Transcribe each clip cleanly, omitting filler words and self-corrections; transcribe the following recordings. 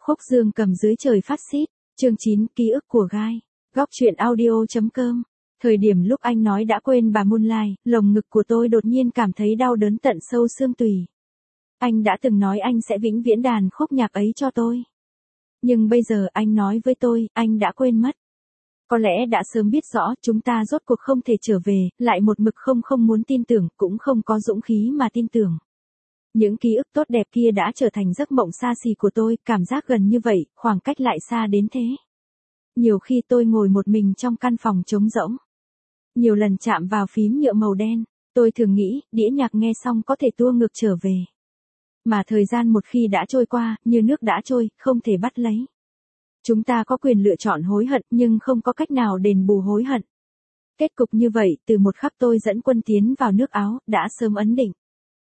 Khúc Dương Cầm dưới trời phát xít, chương 9, ký ức của gai. Góc truyện audio.com. Thời điểm lúc anh nói đã quên bà Moonlight, lồng ngực của tôi đột nhiên cảm thấy đau đớn tận sâu xương tủy. Anh đã từng nói anh sẽ vĩnh viễn đàn khúc nhạc ấy cho tôi. Nhưng bây giờ anh nói với tôi, anh đã quên mất. Có lẽ đã sớm biết rõ chúng ta rốt cuộc không thể trở về, lại một mực không muốn tin tưởng, cũng không có dũng khí mà tin tưởng. Những ký ức tốt đẹp kia đã trở thành giấc mộng xa xỉ của tôi, cảm giác gần như vậy, khoảng cách lại xa đến thế. Nhiều khi tôi ngồi một mình trong căn phòng trống rỗng. Nhiều lần chạm vào phím nhựa màu đen, tôi thường nghĩ, đĩa nhạc nghe xong có thể tua ngược trở về. Mà thời gian một khi đã trôi qua, như nước đã trôi, không thể bắt lấy. Chúng ta có quyền lựa chọn hối hận nhưng không có cách nào đền bù hối hận. Kết cục như vậy, từ một khắc tôi dẫn quân tiến vào nước Áo, đã sớm ấn định.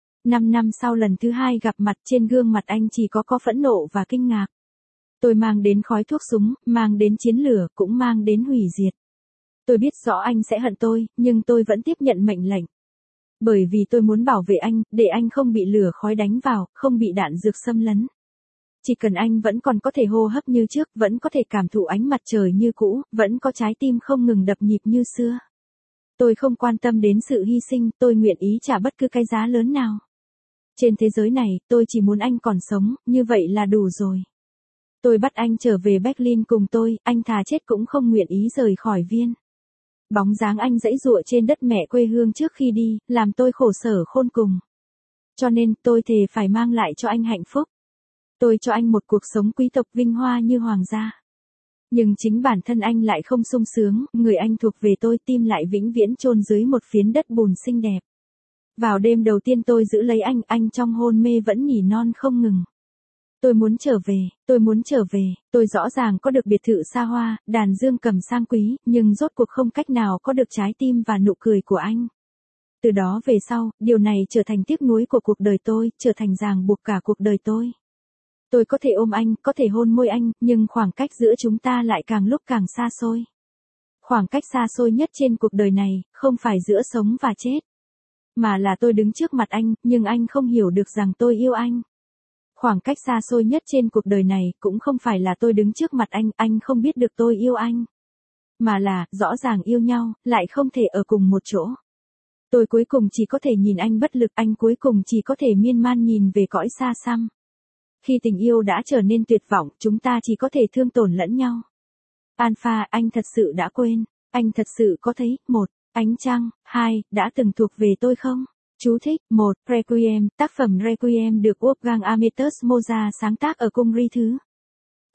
5 năm sau lần thứ hai gặp mặt, trên gương mặt anh chỉ có phẫn nộ và kinh ngạc. Tôi mang đến khói thuốc súng, mang đến chiến lửa, cũng mang đến hủy diệt. Tôi biết rõ anh sẽ hận tôi, nhưng tôi vẫn tiếp nhận mệnh lệnh. Bởi vì tôi muốn bảo vệ anh, để anh không bị lửa khói đánh vào, không bị đạn dược xâm lấn. Chỉ cần anh vẫn còn có thể hô hấp như trước, vẫn có thể cảm thụ ánh mặt trời như cũ, vẫn có trái tim không ngừng đập nhịp như xưa. Tôi không quan tâm đến sự hy sinh, tôi nguyện ý trả bất cứ cái giá lớn nào. Trên thế giới này, tôi chỉ muốn anh còn sống, như vậy là đủ rồi. Tôi bắt anh trở về Berlin cùng tôi, anh thà chết cũng không nguyện ý rời khỏi Viên. Bóng dáng anh giãy giụa trên đất mẹ quê hương trước khi đi, làm tôi khổ sở khôn cùng. Cho nên, tôi thề phải mang lại cho anh hạnh phúc. Tôi cho anh một cuộc sống quý tộc vinh hoa như hoàng gia. Nhưng chính bản thân anh lại không sung sướng, người anh thuộc về tôi, tim lại vĩnh viễn chôn dưới một phiến đất bùn xinh đẹp. Vào đêm đầu tiên tôi giữ lấy anh trong hôn mê vẫn nhỉ non không ngừng. Tôi muốn trở về, tôi muốn trở về, tôi rõ ràng có được biệt thự xa hoa, đàn dương cầm sang quý, nhưng rốt cuộc không cách nào có được trái tim và nụ cười của anh. Từ đó về sau, điều này trở thành tiếc nuối của cuộc đời tôi, trở thành ràng buộc cả cuộc đời tôi. Tôi có thể ôm anh, có thể hôn môi anh, nhưng khoảng cách giữa chúng ta lại càng lúc càng xa xôi. Khoảng cách xa xôi nhất trên cuộc đời này, không phải giữa sống và chết. Mà là tôi đứng trước mặt anh, nhưng anh không hiểu được rằng tôi yêu anh. Khoảng cách xa xôi nhất trên cuộc đời này, cũng không phải là tôi đứng trước mặt anh không biết được tôi yêu anh. Mà là, rõ ràng yêu nhau, lại không thể ở cùng một chỗ. Tôi cuối cùng chỉ có thể nhìn anh bất lực, anh cuối cùng chỉ có thể miên man nhìn về cõi xa xăm. Khi tình yêu đã trở nên tuyệt vọng, chúng ta chỉ có thể thương tổn lẫn nhau. Alpha, anh thật sự đã quên, anh thật sự có thấy, 1, ánh trăng, 2, đã từng thuộc về tôi không? Chú thích, 1, Requiem, tác phẩm Requiem được Wolfgang Amadeus Mozart sáng tác ở cung Ri thứ K.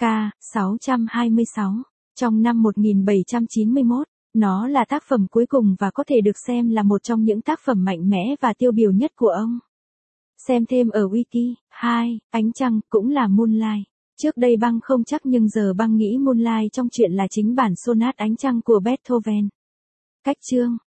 626, trong năm 1791. Nó là tác phẩm cuối cùng và có thể được xem là một trong những tác phẩm mạnh mẽ và tiêu biểu nhất của ông. Xem thêm ở Wiki. 2, ánh trăng, cũng là Moonlight. Trước đây Băng không chắc nhưng giờ Băng nghĩ Moonlight trong truyện là chính bản sonat ánh trăng của Beethoven. Cách chương.